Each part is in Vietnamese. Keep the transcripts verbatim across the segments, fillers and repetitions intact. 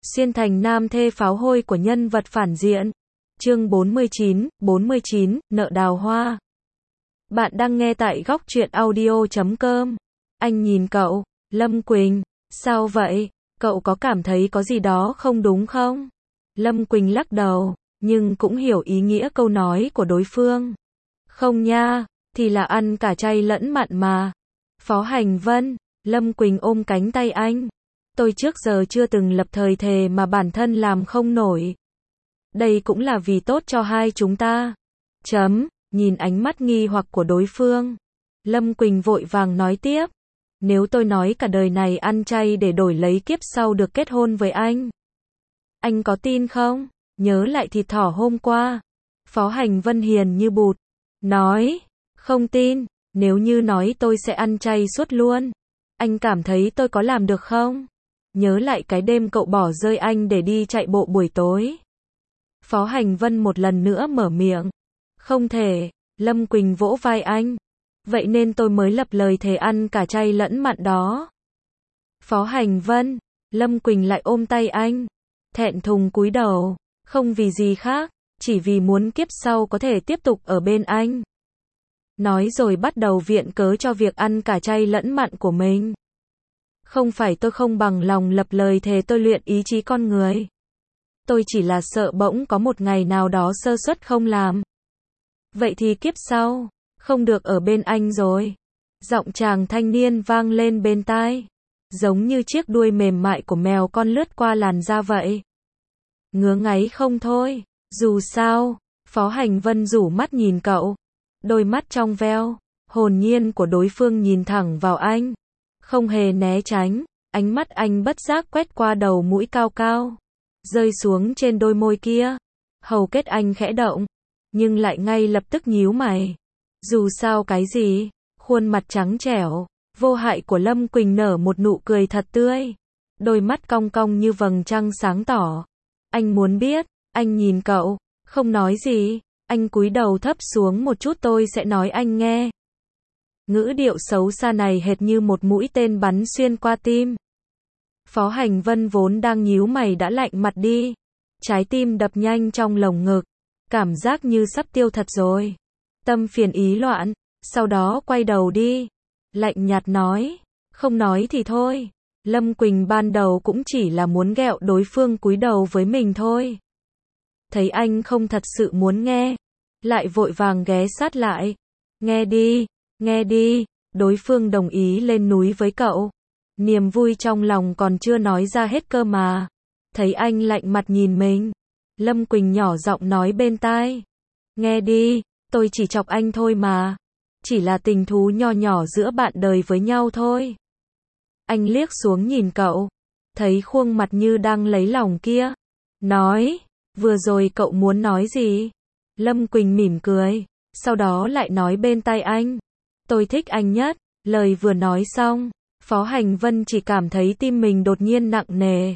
xuyên thành nam thê pháo hôi của nhân vật phản diện. Chương bốn mươi chín, bốn mươi chín, nợ đào hoa. Bạn đang nghe tại góc truyện audio chấm com. Anh nhìn cậu, Lâm Quỳnh, sao vậy? Cậu có cảm thấy có gì đó không đúng không? Lâm Quỳnh lắc đầu, nhưng cũng hiểu ý nghĩa câu nói của đối phương. Không nha, thì là ăn cả chay lẫn mặn mà. Phó Hành Vân, Lâm Quỳnh ôm cánh tay anh. Tôi trước giờ chưa từng lập thời thề mà bản thân làm không nổi. Đây cũng là vì tốt cho hai chúng ta. Chấm, nhìn ánh mắt nghi hoặc của đối phương. Lâm Quỳnh vội vàng nói tiếp. Nếu tôi nói cả đời này ăn chay để đổi lấy kiếp sau được kết hôn với anh, anh có tin không? Nhớ lại thịt thỏ hôm qua. Phó Hành Vân hiền như bụt. Nói, không tin, nếu như nói tôi sẽ ăn chay suốt luôn. Anh cảm thấy tôi có làm được không? Nhớ lại cái đêm cậu bỏ rơi anh để đi chạy bộ buổi tối. Phó Hành Vân một lần nữa mở miệng. Không thể, Lâm Quỳnh vỗ vai anh. Vậy nên tôi mới lập lời thề ăn cả chay lẫn mặn đó. Phó Hành Vân, Lâm Quỳnh lại ôm tay anh. Thẹn thùng cúi đầu, không vì gì khác, chỉ vì muốn kiếp sau có thể tiếp tục ở bên anh. Nói rồi bắt đầu viện cớ cho việc ăn cả chay lẫn mặn của mình. Không phải tôi không bằng lòng lập lời thề tôi luyện ý chí con người. Tôi chỉ là sợ bỗng có một ngày nào đó sơ suất không làm. Vậy thì kiếp sau, không được ở bên anh rồi. Giọng chàng thanh niên vang lên bên tai. Giống như chiếc đuôi mềm mại của mèo con lướt qua làn da vậy. Ngứa ngáy không thôi. Dù sao, Phó Hành Vân rủ mắt nhìn cậu. Đôi mắt trong veo, hồn nhiên của đối phương nhìn thẳng vào anh. Không hề né tránh, ánh mắt anh bất giác quét qua đầu mũi cao cao. Rơi xuống trên đôi môi kia. Hầu kết anh khẽ động, nhưng lại ngay lập tức nhíu mày. Dù sao cái gì, khuôn mặt trắng trẻo, vô hại của Lâm Quỳnh nở một nụ cười thật tươi. Đôi mắt cong cong như vầng trăng sáng tỏ. Anh muốn biết, anh nhìn cậu, không nói gì, anh cúi đầu thấp xuống một chút tôi sẽ nói anh nghe. Ngữ điệu xấu xa này hệt như một mũi tên bắn xuyên qua tim. Phó Hành Vân vốn đang nhíu mày đã lạnh mặt đi. Trái tim đập nhanh trong lồng ngực. Cảm giác như sắp tiêu thật rồi. Tâm phiền ý loạn. Sau đó quay đầu đi. Lạnh nhạt nói. Không nói thì thôi. Lâm Quỳnh ban đầu cũng chỉ là muốn ghẹo đối phương cúi đầu với mình thôi. Thấy anh không thật sự muốn nghe. Lại vội vàng ghé sát lại. Nghe đi, nghe đi. Đối phương đồng ý lên núi với cậu. Niềm vui trong lòng còn chưa nói ra hết cơ mà. Thấy anh lạnh mặt nhìn mình. Lâm Quỳnh nhỏ giọng nói bên tai. Nghe đi, tôi chỉ chọc anh thôi mà. Chỉ là tình thú nho nhỏ giữa bạn đời với nhau thôi. Anh liếc xuống nhìn cậu. Thấy khuôn mặt như đang lấy lòng kia. Nói, vừa rồi cậu muốn nói gì? Lâm Quỳnh mỉm cười. Sau đó lại nói bên tai anh. Tôi thích anh nhất. Lời vừa nói xong. Phó Hành Vân chỉ cảm thấy tim mình đột nhiên nặng nề.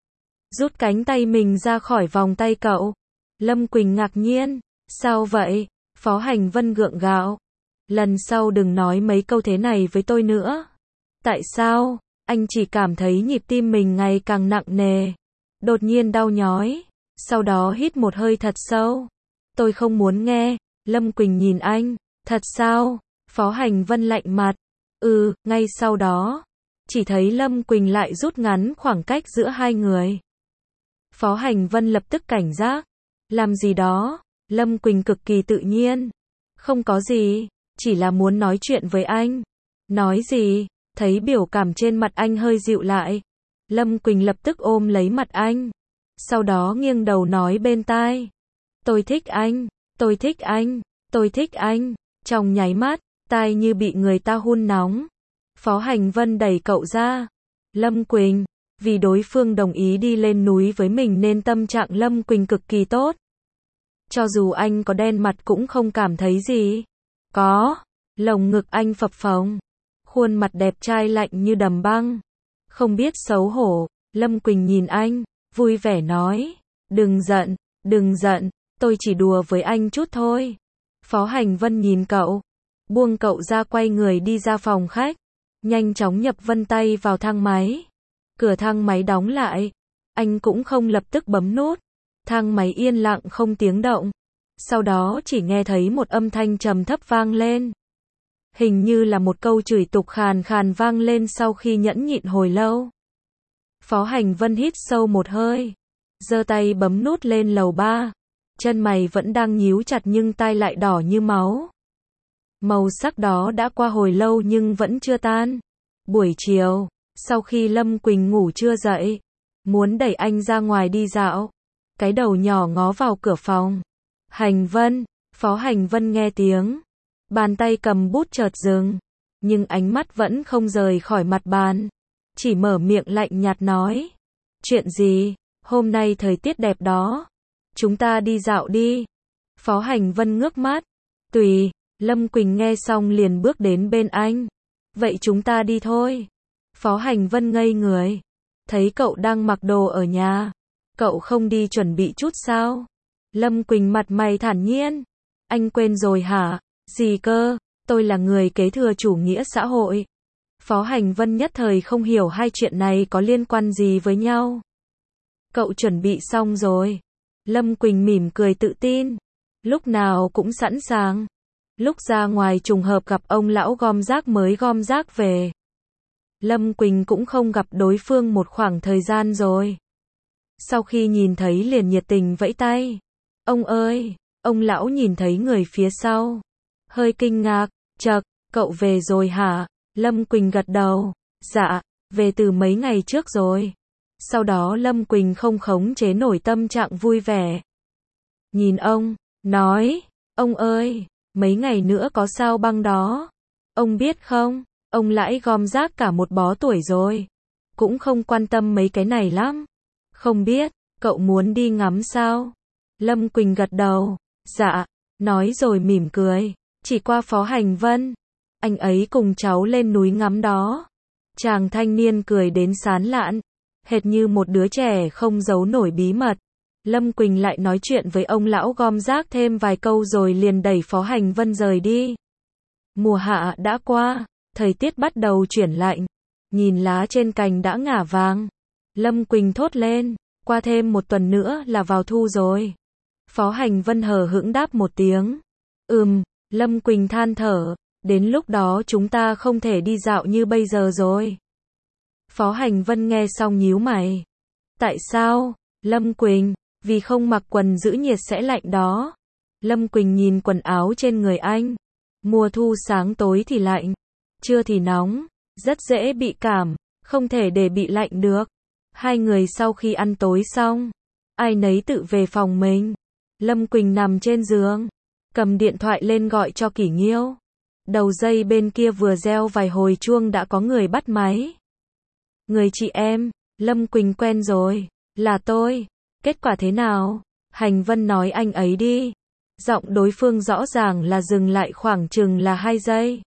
Rút cánh tay mình ra khỏi vòng tay cậu. Lâm Quỳnh ngạc nhiên. Sao vậy? Phó Hành Vân gượng gạo. Lần sau đừng nói mấy câu thế này với tôi nữa. Tại sao? Anh chỉ cảm thấy nhịp tim mình ngày càng nặng nề. Đột nhiên đau nhói. Sau đó hít một hơi thật sâu. Tôi không muốn nghe. Lâm Quỳnh nhìn anh. Thật sao? Phó Hành Vân lạnh mặt. Ừ, ngay sau đó, chỉ thấy Lâm Quỳnh lại rút ngắn khoảng cách giữa hai người. Phó Hành Vân lập tức cảnh giác. Làm gì đó? Lâm Quỳnh cực kỳ tự nhiên. Không có gì, chỉ là muốn nói chuyện với anh. Nói gì? Thấy biểu cảm trên mặt anh hơi dịu lại. Lâm Quỳnh lập tức ôm lấy mặt anh. Sau đó nghiêng đầu nói bên tai. Tôi thích anh, tôi thích anh, tôi thích anh. Trong nháy mắt, tai như bị người ta hun nóng. Phó Hành Vân đẩy cậu ra. Lâm Quỳnh, vì đối phương đồng ý đi lên núi với mình nên tâm trạng Lâm Quỳnh cực kỳ tốt. Cho dù anh có đen mặt cũng không cảm thấy gì. Có, lồng ngực anh phập phồng. Khuôn mặt đẹp trai lạnh như đầm băng. Không biết xấu hổ, Lâm Quỳnh nhìn anh, vui vẻ nói. Đừng giận, đừng giận, tôi chỉ đùa với anh chút thôi. Phó Hành Vân nhìn cậu. Buông cậu ra quay người đi ra phòng khách. Nhanh chóng nhập vân tay vào thang máy. Cửa thang máy đóng lại. Anh cũng không lập tức bấm nút. Thang máy yên lặng không tiếng động. Sau đó chỉ nghe thấy một âm thanh trầm thấp vang lên. Hình như là một câu chửi tục khàn khàn vang lên sau khi nhẫn nhịn hồi lâu. Phó Hành Vân hít sâu một hơi, giơ tay bấm nút lên lầu ba. Chân mày vẫn đang nhíu chặt nhưng tai lại đỏ như máu. Màu sắc đó đã qua hồi lâu nhưng vẫn chưa tan. Buổi chiều, sau khi Lâm Quỳnh ngủ chưa dậy, muốn đẩy anh ra ngoài đi dạo, cái đầu nhỏ ngó vào cửa phòng. Hành Vân, Phó Hành Vân nghe tiếng, bàn tay cầm bút chợt dừng, nhưng ánh mắt vẫn không rời khỏi mặt bàn, chỉ mở miệng lạnh nhạt nói. Chuyện gì? Hôm nay thời tiết đẹp đó. Chúng ta đi dạo đi. Phó Hành Vân ngước mắt. Tùy. Lâm Quỳnh nghe xong liền bước đến bên anh. Vậy chúng ta đi thôi. Phó Hành Vân ngây người. Thấy cậu đang mặc đồ ở nhà. Cậu không đi chuẩn bị chút sao? Lâm Quỳnh mặt mày thản nhiên. Anh quên rồi hả? Gì cơ? Tôi là người kế thừa chủ nghĩa xã hội. Phó Hành Vân nhất thời không hiểu hai chuyện này có liên quan gì với nhau. Cậu chuẩn bị xong rồi. Lâm Quỳnh mỉm cười tự tin. Lúc nào cũng sẵn sàng. Lúc ra ngoài trùng hợp gặp ông lão gom rác mới gom rác về. Lâm Quỳnh cũng không gặp đối phương một khoảng thời gian rồi. Sau khi nhìn thấy liền nhiệt tình vẫy tay. Ông ơi, ông lão nhìn thấy người phía sau. Hơi kinh ngạc, chậc, cậu về rồi hả? Lâm Quỳnh gật đầu. Dạ, về từ mấy ngày trước rồi. Sau đó Lâm Quỳnh không khống chế nổi tâm trạng vui vẻ. Nhìn ông, nói, ông ơi, mấy ngày nữa có sao băng đó. Ông biết không, ông lãi gom rác cả một bó tuổi rồi. Cũng không quan tâm mấy cái này lắm. Không biết, cậu muốn đi ngắm sao? Lâm Quỳnh gật đầu. Dạ, nói rồi mỉm cười. Chỉ qua Phó Hành Vân. Anh ấy cùng cháu lên núi ngắm đó. Chàng thanh niên cười đến sán lạn. Hệt như một đứa trẻ không giấu nổi bí mật. Lâm Quỳnh lại nói chuyện với ông lão gom rác thêm vài câu rồi liền đẩy Phó Hành Vân rời đi. Mùa hạ đã qua, thời tiết bắt đầu chuyển lạnh. Nhìn lá trên cành đã ngả vàng. Lâm Quỳnh thốt lên, qua thêm một tuần nữa là vào thu rồi. Phó Hành Vân hờ hững đáp một tiếng. Ừm, Lâm Quỳnh than thở, đến lúc đó chúng ta không thể đi dạo như bây giờ rồi. Phó Hành Vân nghe xong nhíu mày. Tại sao? Lâm Quỳnh, vì không mặc quần giữ nhiệt sẽ lạnh đó. Lâm Quỳnh nhìn quần áo trên người anh. Mùa thu sáng tối thì lạnh, trưa thì nóng, rất dễ bị cảm, không thể để bị lạnh được. Hai người sau khi ăn tối xong, ai nấy tự về phòng mình. Lâm Quỳnh nằm trên giường, cầm điện thoại lên gọi cho Kỷ Nghiêu. Đầu dây bên kia vừa reo vài hồi chuông đã có người bắt máy. Người chị em, Lâm Quỳnh quen rồi, là tôi. Kết quả thế nào? Hành Vân nói anh ấy đi. Giọng đối phương rõ ràng là dừng lại khoảng chừng là hai giây.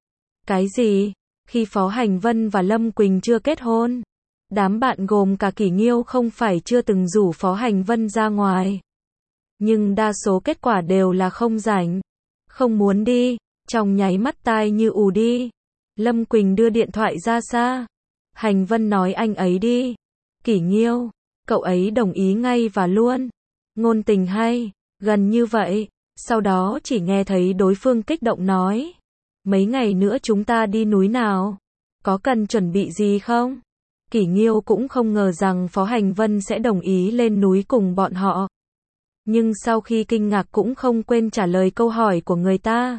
Cái gì? Khi Phó Hành Vân và Lâm Quỳnh chưa kết hôn, đám bạn gồm cả Kỷ Nghiêu không phải chưa từng rủ Phó Hành Vân ra ngoài. Nhưng đa số kết quả đều là không rảnh, không muốn đi, trong nháy mắt tai như ù đi. Lâm Quỳnh đưa điện thoại ra xa. Hành Vân nói anh ấy đi. Kỷ Nghiêu, cậu ấy đồng ý ngay và luôn. Ngôn tình hay, gần như vậy. Sau đó chỉ nghe thấy đối phương kích động nói. Mấy ngày nữa chúng ta đi núi nào? Có cần chuẩn bị gì không? Kỷ Nghiêu cũng không ngờ rằng Phó Hành Vân sẽ đồng ý lên núi cùng bọn họ. Nhưng sau khi kinh ngạc cũng không quên trả lời câu hỏi của người ta.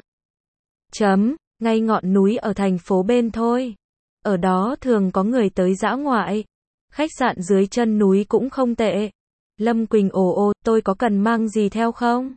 Chấm, ngay ngọn núi ở thành phố bên thôi. Ở đó thường có người tới dã ngoại. Khách sạn dưới chân núi cũng không tệ. Lâm Quỳnh ồ ồ, tôi có cần mang gì theo không?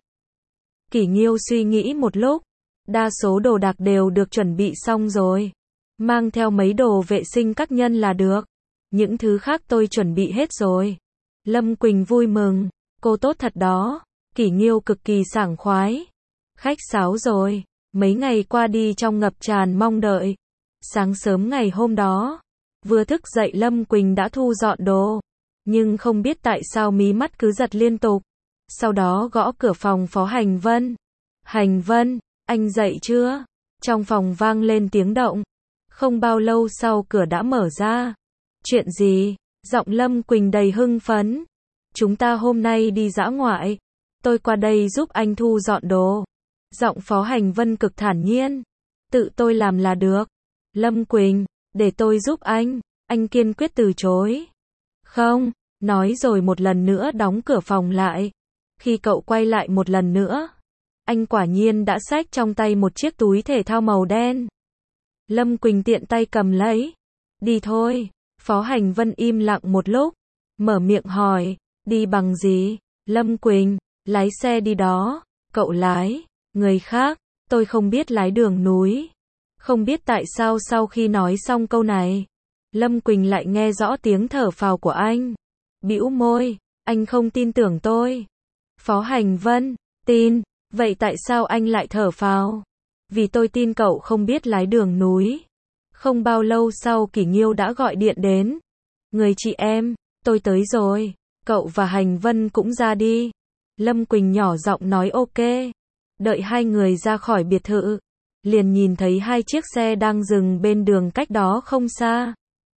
Kỷ Nghiêu suy nghĩ một lúc. Đa số đồ đạc đều được chuẩn bị xong rồi. Mang theo mấy đồ vệ sinh cá nhân là được. Những thứ khác tôi chuẩn bị hết rồi. Lâm Quỳnh vui mừng. Cô tốt thật đó. Kỷ Nghiêu cực kỳ sảng khoái. Khách sáo rồi. Mấy ngày qua đi trong ngập tràn mong đợi. Sáng sớm ngày hôm đó, vừa thức dậy Lâm Quỳnh đã thu dọn đồ. Nhưng không biết tại sao mí mắt cứ giật liên tục. Sau đó gõ cửa phòng Phó Hành Vân. Hành Vân, anh dậy chưa? Trong phòng vang lên tiếng động. Không bao lâu sau cửa đã mở ra. Chuyện gì? Giọng Lâm Quỳnh đầy hưng phấn. Chúng ta hôm nay đi dã ngoại. Tôi qua đây giúp anh thu dọn đồ. Giọng Phó Hành Vân cực thản nhiên. Tự tôi làm là được. Lâm Quỳnh, để tôi giúp anh. Anh kiên quyết từ chối. Không, nói rồi một lần nữa đóng cửa phòng lại. Khi cậu quay lại một lần nữa, anh quả nhiên đã xách trong tay một chiếc túi thể thao màu đen. Lâm Quỳnh tiện tay cầm lấy. Đi thôi. Phó Hành Vân im lặng một lúc, mở miệng hỏi, đi bằng gì? Lâm Quỳnh, lái xe đi đó. Cậu lái. Người khác, tôi không biết lái đường núi. Không biết tại sao sau khi nói xong câu này, Lâm Quỳnh lại nghe rõ tiếng thở phào của anh. Bĩu môi, anh không tin tưởng tôi. Phó Hành Vân, tin, vậy tại sao anh lại thở phào? Vì tôi tin cậu không biết lái đường núi. Không bao lâu sau Kỷ Nghiêu đã gọi điện đến. Người chị em, tôi tới rồi, cậu và Hành Vân cũng ra đi. Lâm Quỳnh nhỏ giọng nói ok. Đợi hai người ra khỏi biệt thự, liền nhìn thấy hai chiếc xe đang dừng bên đường cách đó không xa.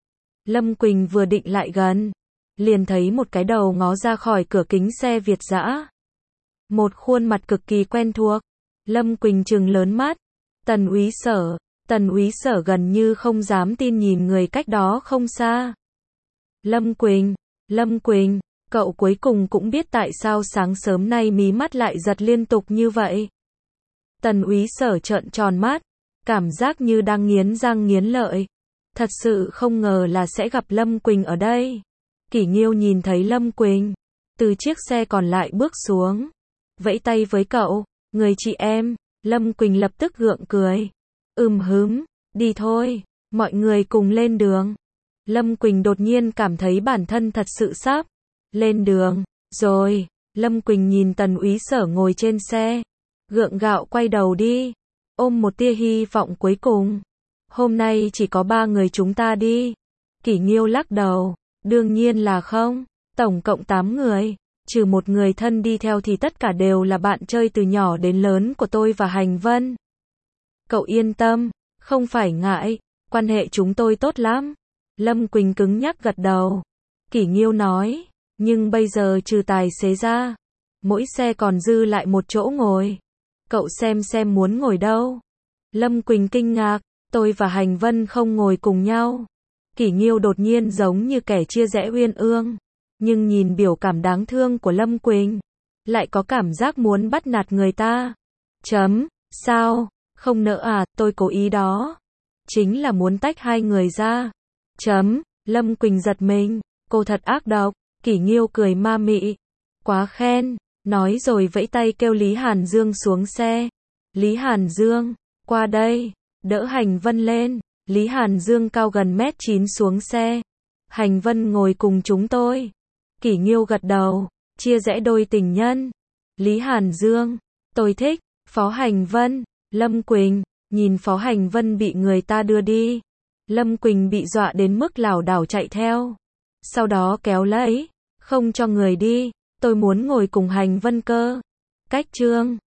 Lâm Quỳnh vừa định lại gần, liền thấy một cái đầu ngó ra khỏi cửa kính xe Việt dã. Một khuôn mặt cực kỳ quen thuộc. Lâm Quỳnh trừng lớn mắt. Tần úy Sở. Tần úy Sở gần như không dám tin nhìn người cách đó không xa. Lâm Quỳnh, Lâm Quỳnh, cậu cuối cùng cũng biết tại sao sáng sớm nay mí mắt lại giật liên tục như vậy. Tần úy Sở trợn tròn mắt, cảm giác như đang nghiến răng nghiến lợi. Thật sự không ngờ là sẽ gặp Lâm Quỳnh ở đây. Kỷ Nghiêu nhìn thấy Lâm Quỳnh, từ chiếc xe còn lại bước xuống, vẫy tay với cậu, người chị em. Lâm Quỳnh lập tức gượng cười. Ừm hứm, đi thôi, mọi người cùng lên đường. Lâm Quỳnh đột nhiên cảm thấy bản thân thật sự sắp lên đường rồi. Lâm Quỳnh nhìn Tần úy Sở ngồi trên xe, gượng gạo quay đầu đi, ôm một tia hy vọng cuối cùng. Hôm nay chỉ có ba người chúng ta đi. Kỷ Nghiêu lắc đầu, đương nhiên là không, tổng cộng tám người, trừ một người thân đi theo thì tất cả đều là bạn chơi từ nhỏ đến lớn của tôi và Hành Vân. Cậu yên tâm, không phải ngại, quan hệ chúng tôi tốt lắm. Lâm Quỳnh cứng nhắc gật đầu. Kỷ Nghiêu nói, nhưng bây giờ trừ tài xế ra, mỗi xe còn dư lại một chỗ ngồi. Cậu xem xem muốn ngồi đâu. Lâm Quỳnh kinh ngạc, tôi và Hành Vân không ngồi cùng nhau. Kỷ Nghiêu đột nhiên giống như kẻ chia rẽ uyên ương, nhưng nhìn biểu cảm đáng thương của Lâm Quỳnh, lại có cảm giác muốn bắt nạt người ta. Chấm, sao, không nỡ à, tôi cố ý đó. Chính là muốn tách hai người ra. Chấm, Lâm Quỳnh giật mình, cô thật ác độc. Kỷ Nghiêu cười ma mị, quá khen, nói rồi vẫy tay kêu Lý Hàn Dương xuống xe. Lý Hàn Dương, qua đây, đỡ Hành Vân lên. Lý Hàn Dương cao gần mét chín xuống xe. Hành Vân ngồi cùng chúng tôi. Kỷ Nghiêu gật đầu, chia rẽ đôi tình nhân. Lý Hàn Dương, tôi thích. Phó Hành Vân, Lâm Quỳnh, nhìn Phó Hành Vân bị người ta đưa đi. Lâm Quỳnh bị dọa đến mức lảo đảo chạy theo. Sau đó kéo lấy, không cho người đi, tôi muốn ngồi cùng Hành Vân cơ. Cách chương